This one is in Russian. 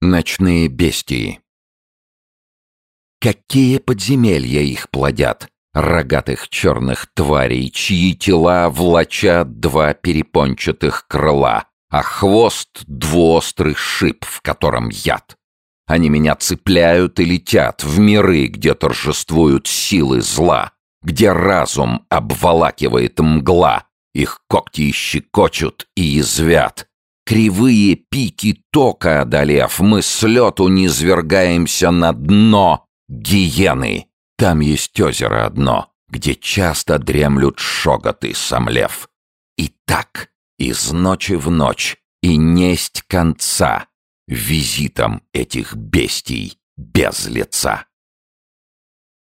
Ночные бестии. Какие подземелья их плодят, рогатых черных тварей, чьи тела влачат два перепончатых крыла, а хвост — двуострый шип, в котором яд. Они меня цепляют и летят в миры, где торжествуют силы зла, где разум обволакивает мгла, их когти щекочут и язвят. Кривые пики тока одолев, мы с лету низвергаемся на дно гиены. Там есть озеро одно, где часто дремлют шоготы сомлев. И так, из ночи в ночь, и несть конца визитом этих бестий без лица.